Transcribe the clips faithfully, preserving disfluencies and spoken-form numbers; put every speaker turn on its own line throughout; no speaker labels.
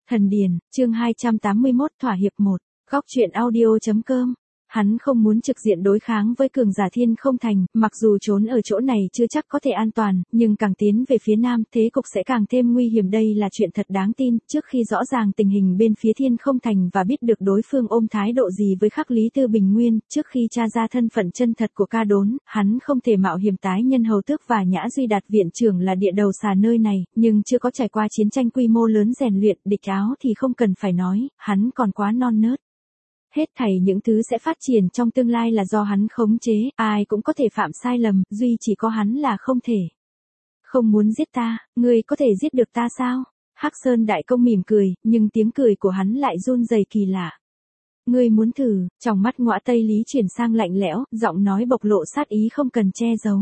Thần Điền, chương hai trăm tám mươi mốt thỏa hiệp một, góc truyện audio.com. Hắn không muốn trực diện đối kháng với cường giả Thiên Không Thành, mặc dù trốn ở chỗ này chưa chắc có thể an toàn, nhưng càng tiến về phía nam, thế cục sẽ càng thêm nguy hiểm. Đây là chuyện thật đáng tin, trước khi rõ ràng tình hình bên phía Thiên Không Thành và biết được đối phương ôm thái độ gì với Khắc Lý Tư Bình Nguyên, trước khi tra ra thân phận chân thật của Ca Đốn, hắn không thể mạo hiểm tái nhân Hầu Tước và Nhã Duy Đạt viện trưởng là địa đầu xà nơi này, nhưng chưa có trải qua chiến tranh quy mô lớn rèn luyện, địch áo thì không cần phải nói, hắn còn quá non nớt. Hết thảy những thứ sẽ phát triển trong tương lai là do hắn khống chế, ai cũng có thể phạm sai lầm, duy chỉ có hắn là không thể. Không muốn giết ta, ngươi có thể giết được ta sao? Hắc Sơn Đại Công mỉm cười, nhưng tiếng cười của hắn lại run rẩy kỳ lạ. Ngươi muốn thử? Trong mắt Ngõa Tây Lý chuyển sang lạnh lẽo, giọng nói bộc lộ sát ý không cần che giấu.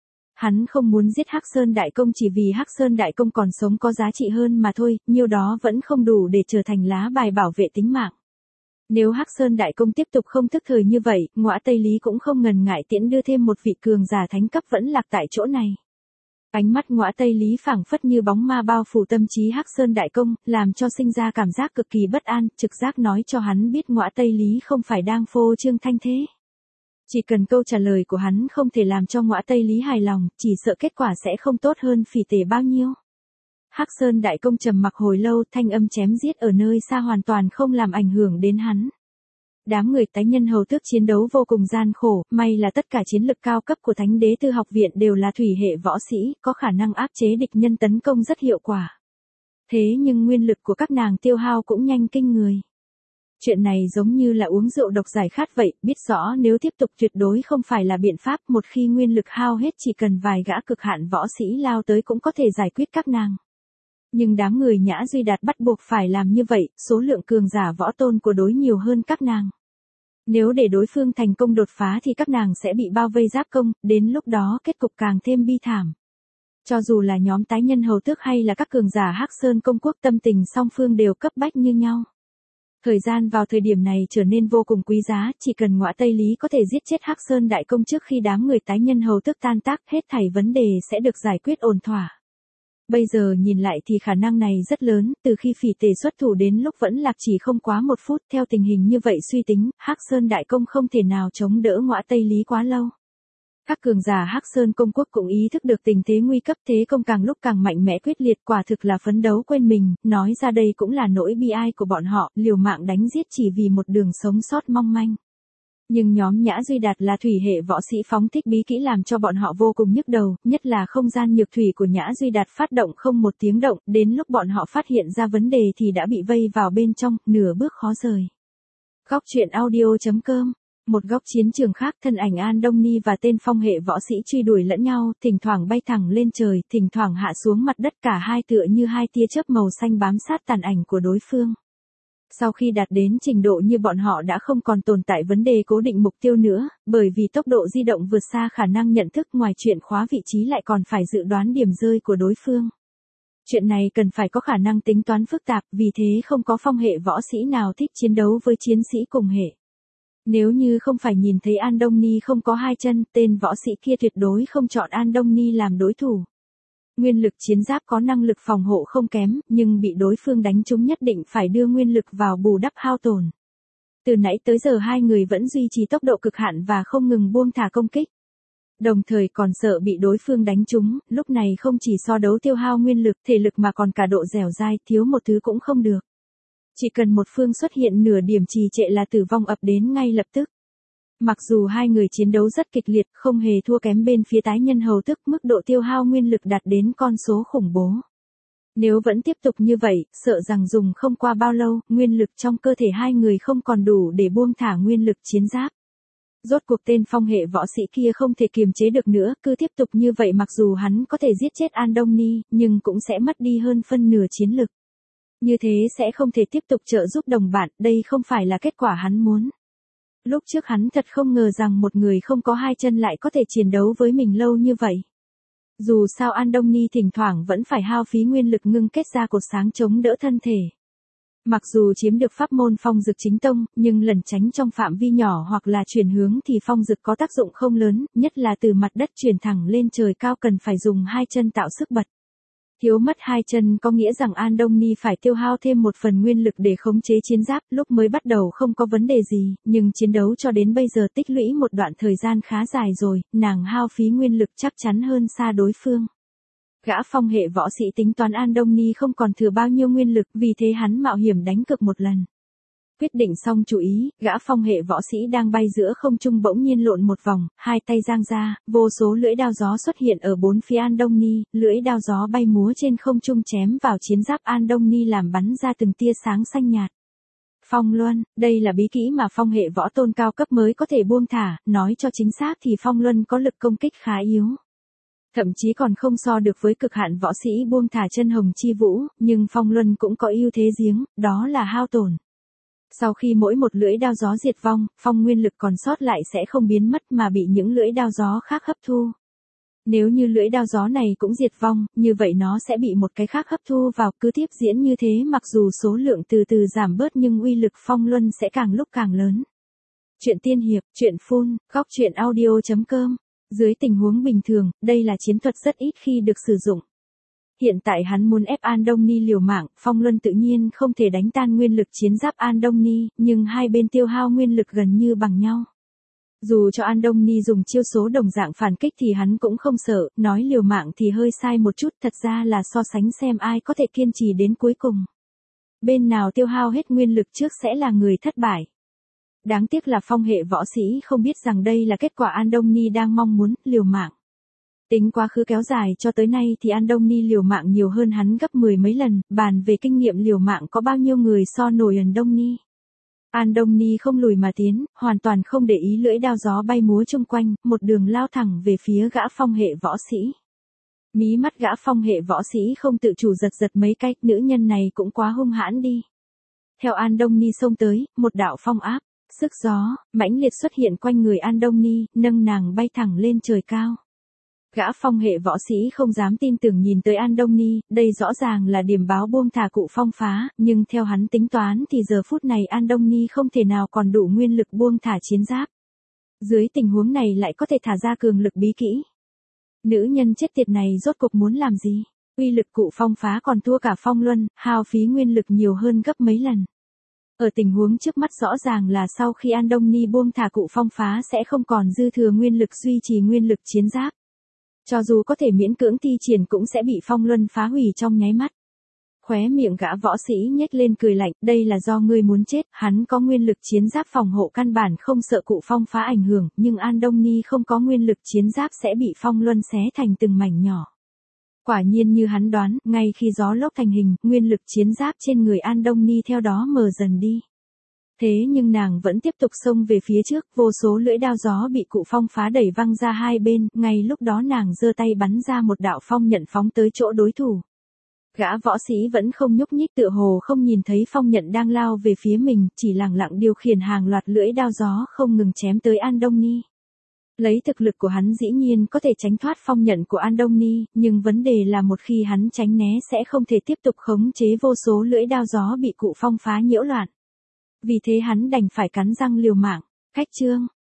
Hắn không muốn giết Hắc Sơn Đại Công chỉ vì Hắc Sơn Đại Công còn sống có giá trị hơn mà thôi, nhiêu đó vẫn không đủ để trở thành lá bài bảo vệ tính mạng. Nếu Hắc Sơn Đại Công tiếp tục không thức thời như vậy, Ngõa Tây Lý cũng không ngần ngại tiễn đưa thêm một vị cường giả thánh cấp vẫn lạc tại chỗ này. Ánh mắt Ngõa Tây Lý phảng phất như bóng ma bao phủ tâm trí Hắc Sơn Đại Công, làm cho sinh ra cảm giác cực kỳ bất an, trực giác nói cho hắn biết Ngõa Tây Lý không phải đang phô trương thanh thế. Chỉ cần câu trả lời của hắn không thể làm cho Ngõa Tây Lý hài lòng, chỉ sợ kết quả sẽ không tốt hơn Phỉ Tể bao nhiêu. Hắc Sơn Đại Công trầm mặc hồi lâu, thanh âm chém giết ở nơi xa hoàn toàn không làm ảnh hưởng đến hắn. Đám người tái nhân Hầu Tước chiến đấu vô cùng gian khổ, may là tất cả chiến lực cao cấp của Thánh Đế Tư Học Viện đều là thủy hệ võ sĩ, có khả năng áp chế địch nhân tấn công rất hiệu quả. Thế nhưng nguyên lực của các nàng tiêu hao cũng nhanh kinh người. Chuyện này giống như là uống rượu độc giải khát vậy, biết rõ nếu tiếp tục tuyệt đối không phải là biện pháp, một khi nguyên lực hao hết chỉ cần vài gã cực hạn võ sĩ lao tới cũng có thể giải quyết các nàng. Nhưng đám người Nhã Duy Đạt bắt buộc phải làm như vậy, số lượng cường giả võ tôn của đối nhiều hơn các nàng. Nếu để đối phương thành công đột phá thì các nàng sẽ bị bao vây giáp công, đến lúc đó kết cục càng thêm bi thảm. Cho dù là nhóm tái nhân Hầu Tước hay là các cường giả Hắc Sơn Công Quốc, tâm tình song phương đều cấp bách như nhau. Thời gian vào thời điểm này trở nên vô cùng quý giá, chỉ cần Ngõa Tây Lý có thể giết chết Hắc Sơn Đại Công trước khi đám người tái nhân Hầu Tước tan tác, hết thảy vấn đề sẽ được giải quyết ổn thỏa. Bây giờ nhìn lại thì khả năng này rất lớn, từ khi Phỉ Tể xuất thủ đến lúc vẫn lạc chỉ không quá một phút, theo tình hình như vậy suy tính, Hắc Sơn Đại Công không thể nào chống đỡ Ngõa Tây Lý quá lâu. Các cường giả Hắc Sơn Công Quốc cũng ý thức được tình thế nguy cấp, thế công càng lúc càng mạnh mẽ quyết liệt, quả thực là phấn đấu quên mình, nói ra đây cũng là nỗi bi ai của bọn họ, liều mạng đánh giết chỉ vì một đường sống sót mong manh. Nhưng nhóm Nhã Duy Đạt là thủy hệ võ sĩ phóng thích bí kỹ làm cho bọn họ vô cùng nhức đầu, nhất là không gian nhược thủy của Nhã Duy Đạt phát động không một tiếng động, đến lúc bọn họ phát hiện ra vấn đề thì đã bị vây vào bên trong, nửa bước khó rời. Góc truyện audio.com. Một góc chiến trường khác, thân ảnh An Đông Ni và tên phong hệ võ sĩ truy đuổi lẫn nhau, thỉnh thoảng bay thẳng lên trời, thỉnh thoảng hạ xuống mặt đất, cả hai tựa như hai tia chớp màu xanh bám sát tàn ảnh của đối phương. Sau khi đạt đến trình độ như bọn họ đã không còn tồn tại vấn đề cố định mục tiêu nữa, bởi vì tốc độ di động vượt xa khả năng nhận thức, ngoài chuyện khóa vị trí lại còn phải dự đoán điểm rơi của đối phương. Chuyện này cần phải có khả năng tính toán phức tạp, vì thế không có phong hệ võ sĩ nào thích chiến đấu với chiến sĩ cùng hệ. Nếu như không phải nhìn thấy An Đông Ni không có hai chân, tên võ sĩ kia tuyệt đối không chọn An Đông Ni làm đối thủ. Nguyên lực chiến giáp có năng lực phòng hộ không kém, nhưng bị đối phương đánh trúng nhất định phải đưa nguyên lực vào bù đắp hao tổn. Từ nãy tới giờ hai người vẫn duy trì tốc độ cực hạn và không ngừng buông thả công kích. Đồng thời còn sợ bị đối phương đánh trúng, lúc này không chỉ so đấu tiêu hao nguyên lực, thể lực mà còn cả độ dẻo dai, thiếu một thứ cũng không được. Chỉ cần một phương xuất hiện nửa điểm trì trệ là tử vong ập đến ngay lập tức. Mặc dù hai người chiến đấu rất kịch liệt, không hề thua kém bên phía tái nhân Hầu Tước, mức độ tiêu hao nguyên lực đạt đến con số khủng bố. Nếu vẫn tiếp tục như vậy, sợ rằng dùng không qua bao lâu, nguyên lực trong cơ thể hai người không còn đủ để buông thả nguyên lực chiến giáp. Rốt cuộc tên phong hệ võ sĩ kia không thể kiềm chế được nữa, cứ tiếp tục như vậy mặc dù hắn có thể giết chết An Đông Ni, nhưng cũng sẽ mất đi hơn phân nửa chiến lực. Như thế sẽ không thể tiếp tục trợ giúp đồng bạn, đây không phải là kết quả hắn muốn. Lúc trước hắn thật không ngờ rằng một người không có hai chân lại có thể chiến đấu với mình lâu như vậy. Dù sao An Đông Ni thỉnh thoảng vẫn phải hao phí nguyên lực ngưng kết ra cột sáng chống đỡ thân thể. Mặc dù chiếm được pháp môn phong dực chính tông, nhưng lẩn tránh trong phạm vi nhỏ hoặc là chuyển hướng thì phong dực có tác dụng không lớn, nhất là từ mặt đất chuyển thẳng lên trời cao cần phải dùng hai chân tạo sức bật. Thiếu mất hai chân có nghĩa rằng Andoni phải tiêu hao thêm một phần nguyên lực để khống chế chiến giáp, lúc mới bắt đầu không có vấn đề gì, nhưng chiến đấu cho đến bây giờ tích lũy một đoạn thời gian khá dài rồi, nàng hao phí nguyên lực chắc chắn hơn xa đối phương. Gã phong hệ võ sĩ tính toán Andoni không còn thừa bao nhiêu nguyên lực, vì thế hắn mạo hiểm đánh cược một lần. Quyết định xong chú ý, gã phong hệ võ sĩ đang bay giữa không trung bỗng nhiên lộn một vòng, hai tay giang ra, vô số lưỡi đao gió xuất hiện ở bốn phía Andoni, lưỡi đao gió bay múa trên không trung chém vào chiến giáp Andoni làm bắn ra từng tia sáng xanh nhạt. Phong luân, đây là bí kỹ mà phong hệ võ tôn cao cấp mới có thể buông thả, nói cho chính xác thì phong luân có lực công kích khá yếu. Thậm chí còn không so được với cực hạn võ sĩ buông thả chân hồng chi vũ, nhưng phong luân cũng có ưu thế riêng, đó là hao tổn. Sau khi mỗi một lưỡi đao gió diệt vong, phong nguyên lực còn sót lại sẽ không biến mất mà bị những lưỡi đao gió khác hấp thu. Nếu như lưỡi đao gió này cũng diệt vong, như vậy nó sẽ bị một cái khác hấp thu vào, cứ tiếp diễn như thế mặc dù số lượng từ từ giảm bớt nhưng uy lực phong luân sẽ càng lúc càng lớn. Chuyện tiên hiệp, chuyện phun, góc truyện audio chấm com. Dưới tình huống bình thường, đây là chiến thuật rất ít khi được sử dụng. Hiện tại hắn muốn ép Andoni liều mạng, phong luân tự nhiên không thể đánh tan nguyên lực chiến giáp Andoni, nhưng hai bên tiêu hao nguyên lực gần như bằng nhau. Dù cho Andoni dùng chiêu số đồng dạng phản kích thì hắn cũng không sợ, nói liều mạng thì hơi sai một chút, thật ra là so sánh xem ai có thể kiên trì đến cuối cùng. Bên nào tiêu hao hết nguyên lực trước sẽ là người thất bại. Đáng tiếc là phong hệ võ sĩ không biết rằng đây là kết quả Andoni đang mong muốn, liều mạng. Tính quá khứ kéo dài cho tới nay thì Andoni liều mạng nhiều hơn hắn gấp mười mấy lần, bàn về kinh nghiệm liều mạng có bao nhiêu người so nổi Andoni. Andoni không lùi mà tiến, hoàn toàn không để ý lưỡi đao gió bay múa chung quanh, một đường lao thẳng về phía gã phong hệ võ sĩ. Mí mắt gã phong hệ võ sĩ không tự chủ giật giật mấy cái, nữ nhân này cũng quá hung hãn đi. Theo Andoni xông tới, một đạo phong áp, sức gió, mãnh liệt xuất hiện quanh người Andoni, nâng nàng bay thẳng lên trời cao. Gã phong hệ võ sĩ không dám tin tưởng nhìn tới Andoni, đây rõ ràng là điểm báo buông thả cụ phong phá, nhưng theo hắn tính toán thì giờ phút này Andoni không thể nào còn đủ nguyên lực buông thả chiến giáp. Dưới tình huống này lại có thể thả ra cường lực bí kỹ. Nữ nhân chết tiệt này rốt cuộc muốn làm gì? Uy lực cụ phong phá còn thua cả phong luân, hao phí nguyên lực nhiều hơn gấp mấy lần. Ở tình huống trước mắt rõ ràng là sau khi Andoni buông thả cụ phong phá sẽ không còn dư thừa nguyên lực duy trì nguyên lực chiến giáp. Cho dù có thể miễn cưỡng thi triển cũng sẽ bị phong luân phá hủy trong nháy mắt. Khóe miệng gã võ sĩ nhếch lên cười lạnh, đây là do ngươi muốn chết, hắn có nguyên lực chiến giáp phòng hộ căn bản không sợ cụ phong phá ảnh hưởng, nhưng Andoni không có nguyên lực chiến giáp sẽ bị phong luân xé thành từng mảnh nhỏ. Quả nhiên như hắn đoán, ngay khi gió lốc thành hình, nguyên lực chiến giáp trên người Andoni theo đó mờ dần đi. Thế nhưng nàng vẫn tiếp tục xông về phía trước, vô số lưỡi đao gió bị cụ phong phá đẩy văng ra hai bên, ngay lúc đó nàng giơ tay bắn ra một đạo phong nhận phóng tới chỗ đối thủ. Gã võ sĩ vẫn không nhúc nhích tựa hồ không nhìn thấy phong nhận đang lao về phía mình, chỉ lặng lặng điều khiển hàng loạt lưỡi đao gió không ngừng chém tới Andoni. Lấy thực lực của hắn dĩ nhiên có thể tránh thoát phong nhận của Andoni, nhưng vấn đề là một khi hắn tránh né sẽ không thể tiếp tục khống chế vô số lưỡi đao gió bị cụ phong phá nhiễu loạn. Vì thế hắn đành phải cắn răng liều mạng. Cách chương